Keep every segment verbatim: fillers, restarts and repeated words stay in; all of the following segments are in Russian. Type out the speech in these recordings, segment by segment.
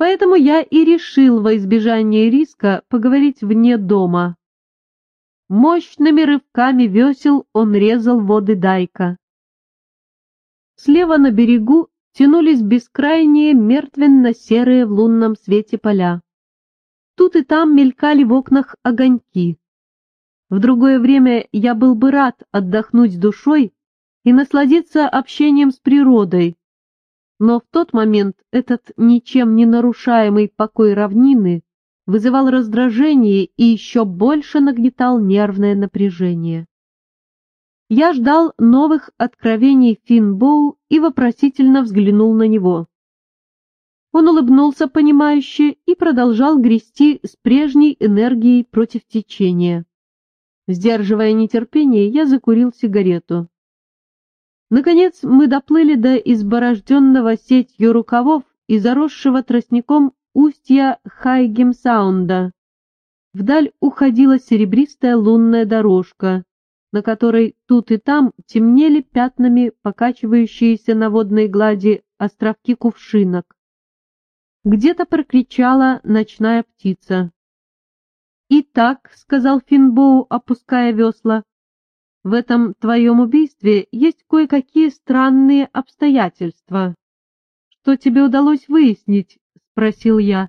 Поэтому я и решил во избежание риска поговорить вне дома. Мощными рывками весел он резал воды Дайка. Слева на берегу тянулись бескрайние мертвенно-серые в лунном свете поля. Тут и там мелькали в окнах огоньки. В другое время я был бы рад отдохнуть душой и насладиться общением с природой, но в тот момент этот ничем не нарушаемый покой равнины вызывал раздражение и еще больше нагнетал нервное напряжение. Я ждал новых откровений Финбоу и вопросительно взглянул на него. Он улыбнулся понимающе и продолжал грести с прежней энергией против течения. Сдерживая нетерпение, я закурил сигарету. Наконец мы доплыли до изборожденного сетью рукавов и заросшего тростником устья Хайгем-Саунда. Вдаль уходила серебристая лунная дорожка, на которой тут и там темнели пятнами покачивающиеся на водной глади островки кувшинок. Где-то прокричала ночная птица. «Итак», — сказал Финбоу, опуская весла, — «в этом твоем убийстве есть кое-какие странные обстоятельства. Что тебе удалось выяснить?» — спросил я.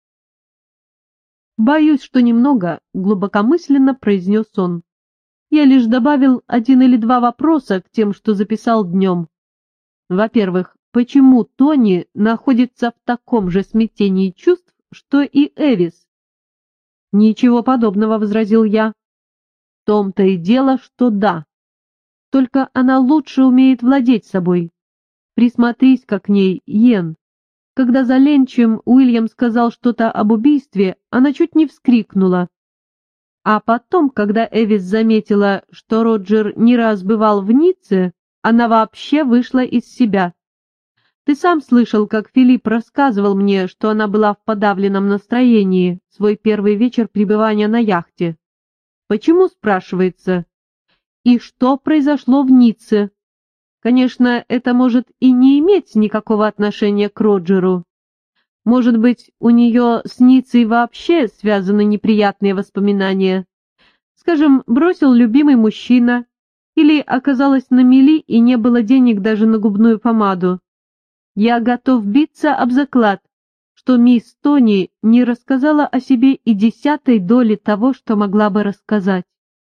«Боюсь, что немного», — глубокомысленно произнес он. «Я лишь добавил один или два вопроса к тем, что записал днем. Во-первых, почему Тони находится в таком же смятении чувств, что и Эвис?» «Ничего подобного», — возразил я. «В том-то и дело, что да. Только она лучше умеет владеть собой. Присмотрись-ка к ней, Йен. Когда за ленчем Уильям сказал что-то об убийстве, она чуть не вскрикнула. А потом, когда Эвис заметила, что Роджер не раз бывал в Ницце, она вообще вышла из себя. Ты сам слышал, как Филипп рассказывал мне, что она была в подавленном настроении свой первый вечер пребывания на яхте. Почему, спрашивается? И что произошло в Ницце? Конечно, это может и не иметь никакого отношения к Роджеру. Может быть, у нее с Ниццей вообще связаны неприятные воспоминания. Скажем, бросил любимый мужчина, или оказалась на мели и не было денег даже на губную помаду. Я готов биться об заклад, что мисс Тони не рассказала о себе и десятой доли того, что могла бы рассказать.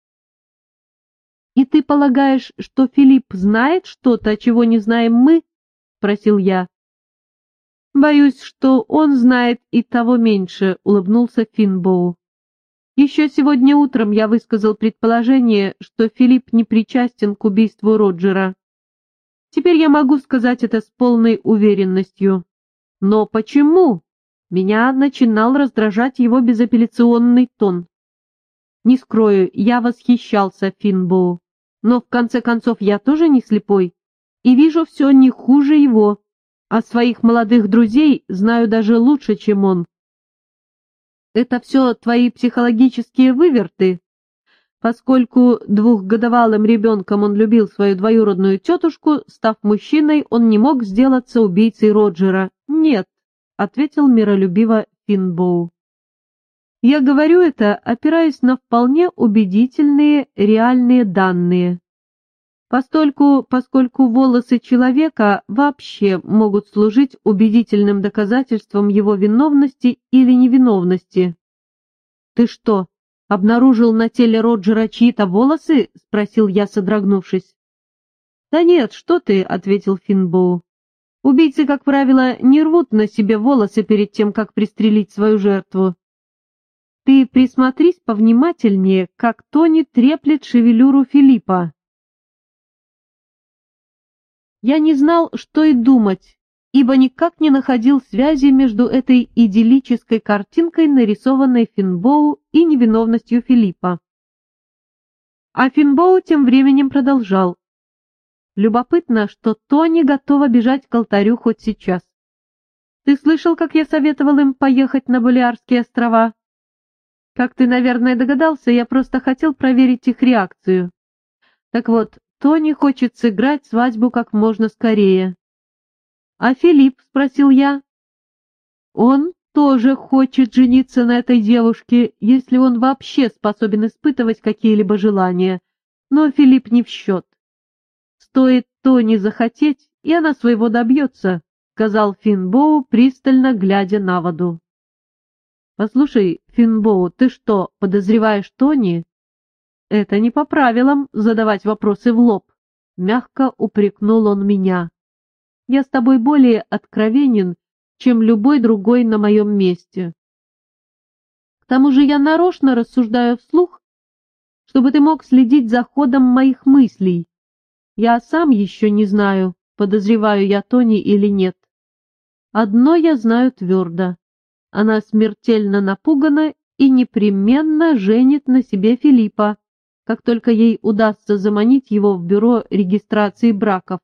«И ты полагаешь, что Филипп знает что-то, чего не знаем мы?» — спросил я. «Боюсь, что он знает и того меньше», — улыбнулся Финбоу. «Еще сегодня утром я высказал предположение, что Филипп не причастен к убийству Роджера. Теперь я могу сказать это с полной уверенностью. Но почему?» Меня начинал раздражать его безапелляционный тон. Не скрою, я восхищался Финбоу, но в конце концов я тоже не слепой и вижу все не хуже его, а своих молодых друзей знаю даже лучше, чем он. Это все твои психологические выверты. Поскольку двухгодовалым ребенком он любил свою двоюродную тетушку, став мужчиной, он не мог сделаться убийцей Роджера. «Нет», — ответил миролюбиво Финбоу. «Я говорю это, опираясь на вполне убедительные реальные данные. Постольку, поскольку волосы человека вообще могут служить убедительным доказательством его виновности или невиновности». «Ты что, обнаружил на теле Роджера чьи-то волосы?» — спросил я, содрогнувшись. «Да нет, что ты», — ответил Финбоу. «Убийцы, как правило, не рвут на себе волосы перед тем, как пристрелить свою жертву. Ты присмотрись повнимательнее, как Тони треплет шевелюру Филиппа». Я не знал, что и думать, ибо никак не находил связи между этой идиллической картинкой, нарисованной Финбоу, и невиновностью Филиппа. А Финбоу тем временем продолжал. «Любопытно, что Тони готова бежать к алтарю хоть сейчас. Ты слышал, как я советовал им поехать на Балеарские острова? Как ты, наверное, догадался, я просто хотел проверить их реакцию. Так вот, Тони хочет сыграть свадьбу как можно скорее». «А Филипп?» — спросил я. Он тоже хочет жениться на этой девушке, если он вообще способен испытывать какие-либо желания, но Филипп не в счет. Стоит Тони захотеть, и она своего добьется, — сказал Финбоу, пристально глядя на воду. «Послушай, Финбоу, ты что, подозреваешь Тони?» «Это не по правилам задавать вопросы в лоб», — мягко упрекнул он меня. «Я с тобой более откровенен, чем любой другой на моем месте. К тому же я нарочно рассуждаю вслух, чтобы ты мог следить за ходом моих мыслей. Я сам еще не знаю, подозреваю я Тони или нет. Одно я знаю твердо. Она смертельно напугана и непременно женит на себе Филиппа, как только ей удастся заманить его в бюро регистрации браков.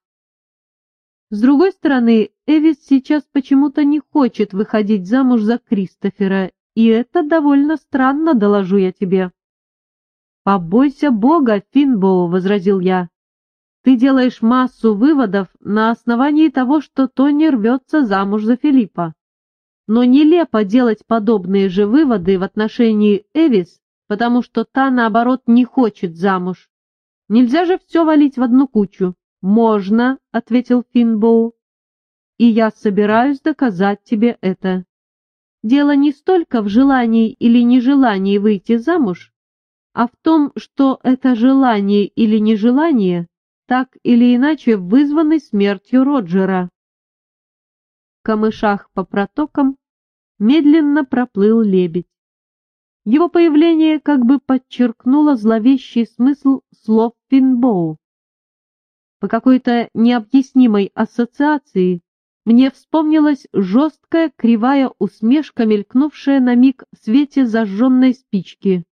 С другой стороны, Эвис сейчас почему-то не хочет выходить замуж за Кристофера, и это довольно странно, доложу я тебе. «Побойся Бога, Финбоу», — возразил я. «Ты делаешь массу выводов на основании того, что Тони рвется замуж за Филиппа. Но нелепо делать подобные же выводы в отношении Эвис, потому что та, наоборот, не хочет замуж. Нельзя же все валить в одну кучу». «Можно», — ответил Финбоу, — «и я собираюсь доказать тебе это. Дело не столько в желании или нежелании выйти замуж, а в том, что это желание или нежелание так или иначе вызваны смертью Роджера». В камышах по протокам медленно проплыл лебедь. Его появление как бы подчеркнуло зловещий смысл слов Финбоу. По какой-то необъяснимой ассоциации мне вспомнилась жесткая кривая усмешка, мелькнувшая на миг в свете зажженной спички.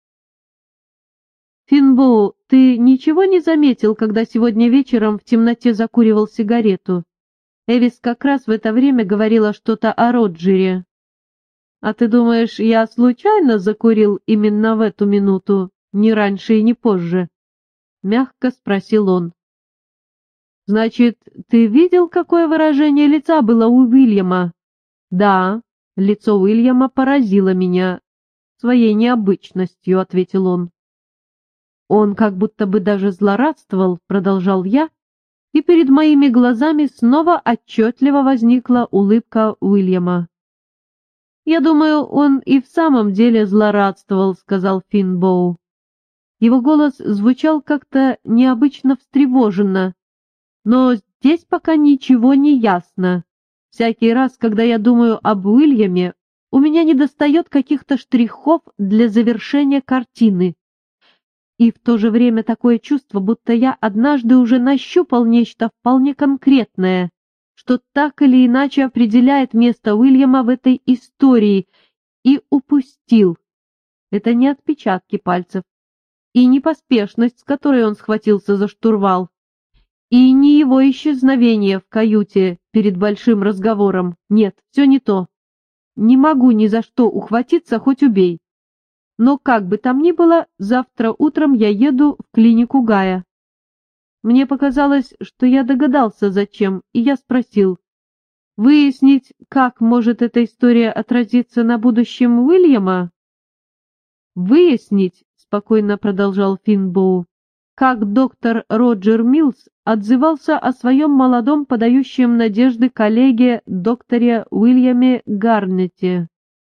«Финбоу, ты ничего не заметил, когда сегодня вечером в темноте закуривал сигарету?» Эвис как раз в это время говорила что-то о Роджере. «А ты думаешь, я случайно закурил именно в эту минуту, ни раньше и ни позже?» — мягко спросил он. «Значит, ты видел, какое выражение лица было у Уильяма?» «Да, лицо Уильяма поразило меня своей необычностью», — ответил он. «Он как будто бы даже злорадствовал», — продолжал я, и перед моими глазами снова отчетливо возникла улыбка Уильяма. «Я думаю, он и в самом деле злорадствовал», — сказал Финбоу. Его голос звучал как-то необычно встревоженно. «Но здесь пока ничего не ясно. Всякий раз, когда я думаю об Уильяме, у меня недостает каких-то штрихов для завершения картины. И в то же время такое чувство, будто я однажды уже нащупал нечто вполне конкретное, что так или иначе определяет место Уильяма в этой истории, и упустил. Это не отпечатки пальцев, и не поспешность, с которой он схватился за штурвал, и не его исчезновение в каюте перед большим разговором. Нет, все не то. Не могу ни за что ухватиться, хоть убей. Но как бы там ни было, завтра утром я еду в клинику Гая. Мне показалось, что я догадался, зачем, и я спросил, выяснить, как может эта история отразиться на будущем Уильяма? «Выяснить», — спокойно продолжал Финбоу, как доктор Роджер Милс отзывался о своем молодом подающем надежды коллеге докторе Уильяме Гарнете.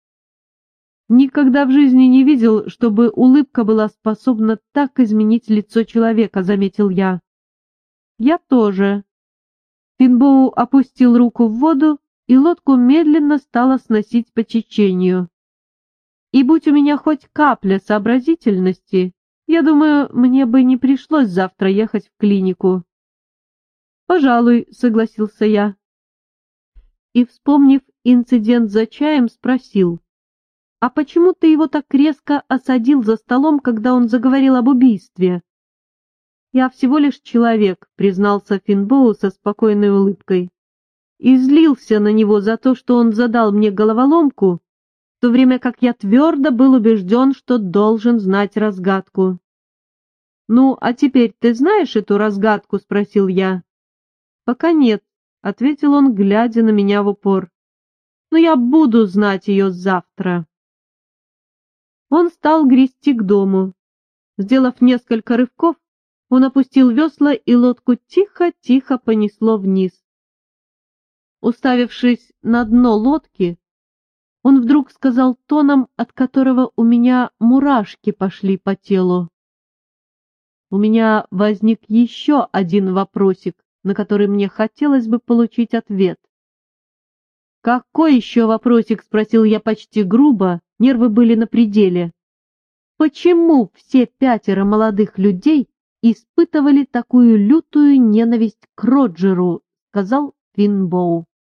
«Никогда в жизни не видел, чтобы улыбка была способна так изменить лицо человека», — заметил я. «Я тоже». Финбоу опустил руку в воду, и лодку медленно стало сносить по течению. И будь у меня хоть капля сообразительности, я думаю, мне бы не пришлось завтра ехать в клинику. «Пожалуй», — согласился я. И, вспомнив инцидент за чаем, спросил, «А почему ты его так резко осадил за столом, когда он заговорил об убийстве?» «Я всего лишь человек», — признался Финбоу со спокойной улыбкой, и злился на него за то, что он задал мне головоломку, в то время как я твердо был убежден, что должен знать разгадку. «Ну, а теперь ты знаешь эту разгадку?» — спросил я. «Пока нет», — ответил он, глядя на меня в упор. но я буду знать ее завтра. Он стал грести к дому. Сделав несколько рывков, он опустил весла, и лодку тихо-тихо понесло вниз. Уставившись на дно лодки, он вдруг сказал тоном, от которого у меня мурашки пошли по телу: «У меня возник еще один вопросик, на который мне хотелось бы получить ответ». «Какой еще вопросик?» — спросил я почти грубо, нервы были на пределе. «Почему все пятеро молодых людей испытывали такую лютую ненависть к Роджеру?» — сказал Финбоу.